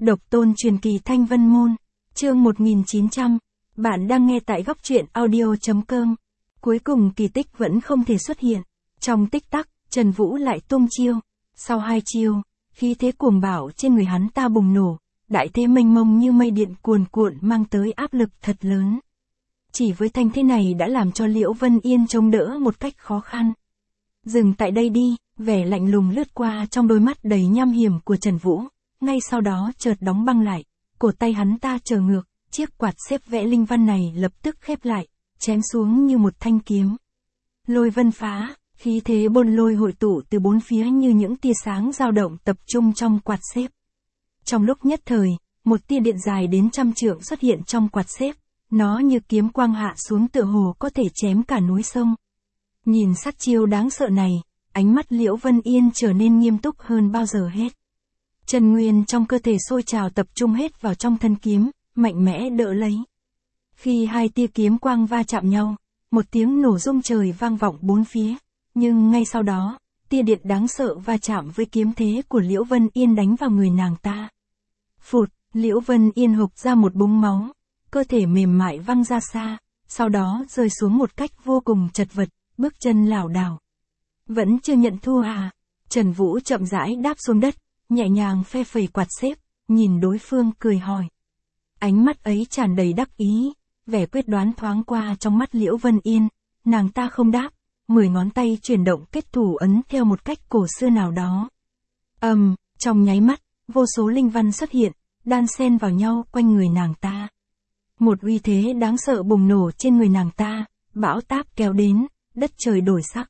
Độc tôn truyền kỳ Thanh Vân Môn, chương 1900, bạn đang nghe tại góc truyện audio.com. Cuối cùng kỳ tích vẫn không thể xuất hiện. Trong tích tắc, Trần Vũ lại tung chiêu. Sau 2 chiêu, khí thế cuồng bạo trên người hắn ta bùng nổ, đại thế mênh mông như mây điện cuồn cuộn mang tới áp lực thật lớn. Chỉ với thanh thế này đã làm cho Liễu Vân Yên chống đỡ một cách khó khăn. Dừng tại đây đi, vẻ lạnh lùng lướt qua trong đôi mắt đầy nham hiểm của Trần Vũ, ngay sau đó chợt đóng băng lại, cổ tay hắn ta trở ngược, chiếc quạt xếp vẽ linh văn này lập tức khép lại, chém xuống như một thanh kiếm. Lôi vân phá, khí thế bôn lôi hội tụ từ bốn phía như những tia sáng dao động tập trung trong quạt xếp. Trong lúc nhất thời, một tia điện dài đến 100 trượng xuất hiện trong quạt xếp, nó như kiếm quang hạ xuống tựa hồ có thể chém cả núi sông. Nhìn sát chiêu đáng sợ này, ánh mắt Liễu Vân Yên trở nên nghiêm túc hơn bao giờ hết. Chân nguyên trong cơ thể sôi trào tập trung hết vào trong thân kiếm, mạnh mẽ đỡ lấy. Khi hai tia kiếm quang va chạm nhau, một tiếng nổ rung trời vang vọng bốn phía, nhưng ngay sau đó, tia điện đáng sợ va chạm với kiếm thế của Liễu Vân Yên đánh vào người nàng ta. Phụt, Liễu Vân Yên hộc ra một búng máu, cơ thể mềm mại văng ra xa, sau đó rơi xuống một cách vô cùng chật vật, bước chân lảo đảo. Vẫn chưa nhận thua à? Trần Vũ chậm rãi đáp xuống đất, nhẹ nhàng phe phẩy quạt xếp, nhìn đối phương cười hỏi. Ánh mắt ấy tràn đầy đắc ý, vẻ quyết đoán thoáng qua trong mắt Liễu Vân Yên, nàng ta không đáp, 10 ngón tay chuyển động kết thủ ấn theo một cách cổ xưa nào đó. Trong nháy mắt, vô số linh văn xuất hiện, đan xen vào nhau quanh người nàng ta. Một uy thế đáng sợ bùng nổ trên người nàng ta, bão táp kéo đến, đất trời đổi sắc.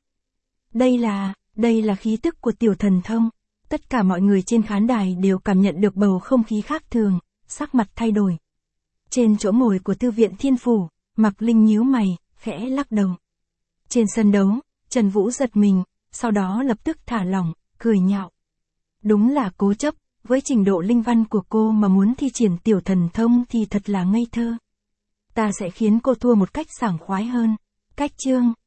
Đây là khí tức của tiểu thần thông. Tất cả mọi người trên khán đài đều cảm nhận được bầu không khí khác thường, sắc mặt thay đổi. Trên chỗ ngồi của thư viện Thiên Phủ, Mạc Linh nhíu mày, khẽ lắc đầu. Trên sân đấu, Trần Vũ giật mình, sau đó lập tức thả lỏng, cười nhạo. Đúng là cố chấp, với trình độ linh văn của cô mà muốn thi triển tiểu thần thông thì thật là ngây thơ. Ta sẽ khiến cô thua một cách sảng khoái hơn. Cách chương